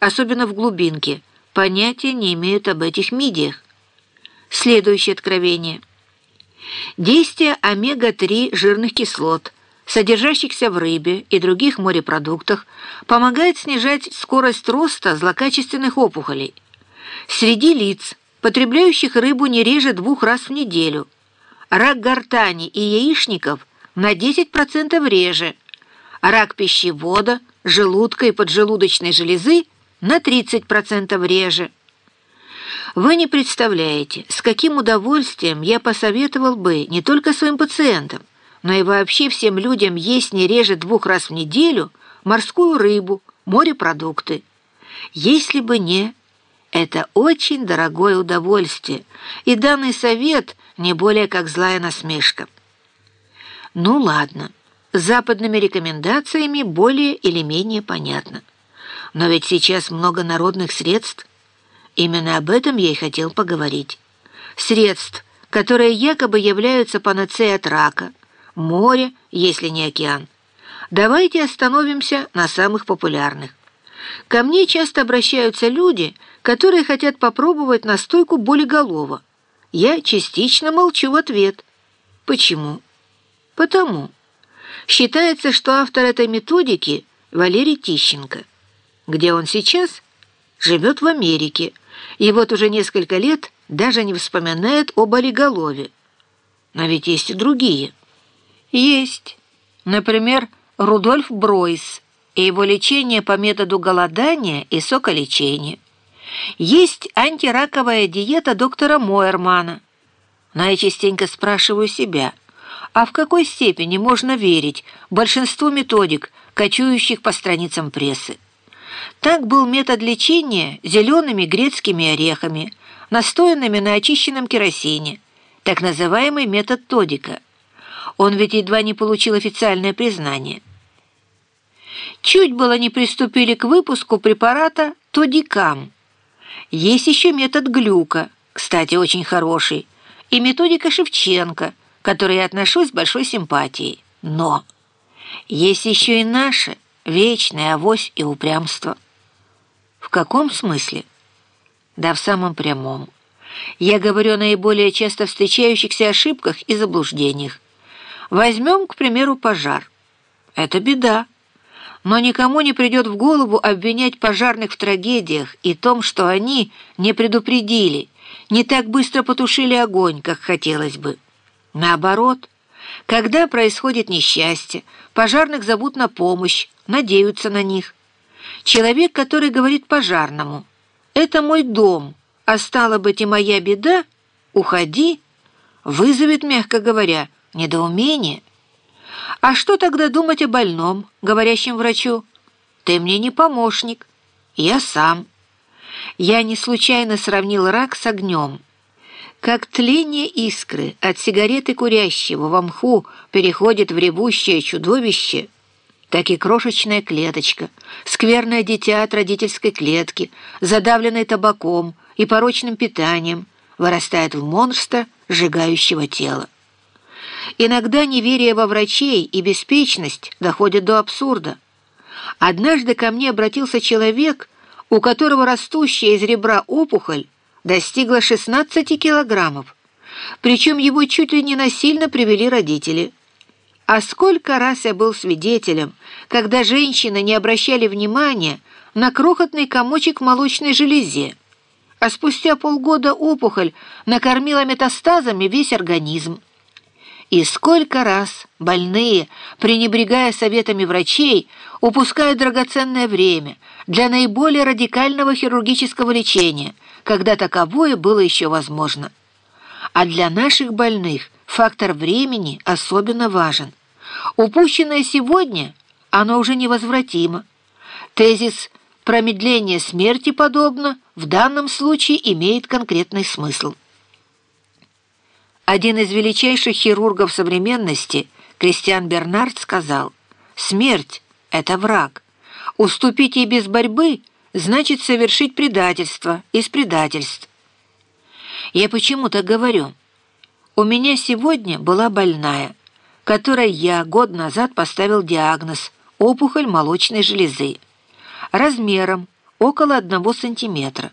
особенно в глубинке, понятия не имеют об этих мидиях. Следующее откровение. Действие омега-3 жирных кислот, содержащихся в рыбе и других морепродуктах, помогает снижать скорость роста злокачественных опухолей. Среди лиц, потребляющих рыбу не реже 2 раз в неделю, рак гортани и яичников на 10% реже, рак пищевода, желудка и поджелудочной железы на 30% реже. Вы не представляете, с каким удовольствием я посоветовал бы не только своим пациентам, но и вообще всем людям есть не реже 2 раз в неделю морскую рыбу, морепродукты. Если бы не... Это очень дорогое удовольствие, и данный совет не более как злая насмешка. Ну ладно, с западными рекомендациями более или менее понятно. Но ведь сейчас много народных средств. Именно об этом я и хотел поговорить. Средств, которые якобы являются панацеей от рака, море, если не океан. Давайте остановимся на самых популярных. Ко мне часто обращаются люди, которые хотят попробовать настойку болиголова. Я частично молчу в ответ. Почему? Потому. Считается, что автор этой методики Валерий Тищенко. Где он сейчас? Живет в Америке. И вот уже несколько лет даже не вспоминает о болиголове. Но ведь есть и другие. Есть. Например, Рудольф Бройс и его лечение по методу голодания и соколечения. Есть антираковая диета доктора Мойермана. Но я частенько спрашиваю себя, а в какой степени можно верить большинству методик, кочующих по страницам прессы? Так был метод лечения зелеными грецкими орехами, настоянными на очищенном керосине, так называемый метод Тодика. Он ведь едва не получил официальное признание. Чуть было не приступили к выпуску препарата Тодикам. Есть еще метод Глюка, кстати, очень хороший, и методика Шевченко, к которой я отношусь с большой симпатией. Но есть еще и наша вечная авось и упрямство. В каком смысле? Да в самом прямом. Я говорю о наиболее часто встречающихся ошибках и заблуждениях. Возьмем, к примеру, пожар. Это беда. Но никому не придет в голову обвинять пожарных в трагедиях и том, что они не предупредили, не так быстро потушили огонь, как хотелось бы. Наоборот, когда происходит несчастье, пожарных зовут на помощь, надеются на них. Человек, который говорит пожарному: «Это мой дом, а стало быть и моя беда, уходи», вызовет, мягко говоря, недоумение. А что тогда думать о больном, говорящем врачу: «Ты мне не помощник, я сам». Я не случайно сравнил рак с огнем. Как тление искры от сигареты курящего во мху переходит в ревущее чудовище, так и крошечная клеточка, скверное дитя от родительской клетки, задавленной табаком и порочным питанием, вырастает в монстра, сжигающего тело. Иногда неверие во врачей и беспечность доходят до абсурда. Однажды ко мне обратился человек, у которого растущая из ребра опухоль достигла 16 килограммов, причем его чуть ли не насильно привели родители. А сколько раз я был свидетелем, когда женщины не обращали внимания на крохотный комочек в молочной железе, а спустя полгода опухоль накормила метастазами весь организм. И сколько раз больные, пренебрегая советами врачей, упускают драгоценное время для наиболее радикального хирургического лечения, когда таковое было еще возможно. А для наших больных фактор времени особенно важен. Упущенное сегодня, оно уже невозвратимо. Тезис «промедление смерти подобно» в данном случае имеет конкретный смысл. Один из величайших хирургов современности, Кристиан Бернард, сказал: «Смерть – это враг. Уступить ей без борьбы значит совершить предательство из предательств». Я почему так говорю? У меня сегодня была больная, которой я год назад поставил диагноз – опухоль молочной железы, размером около 1 сантиметра.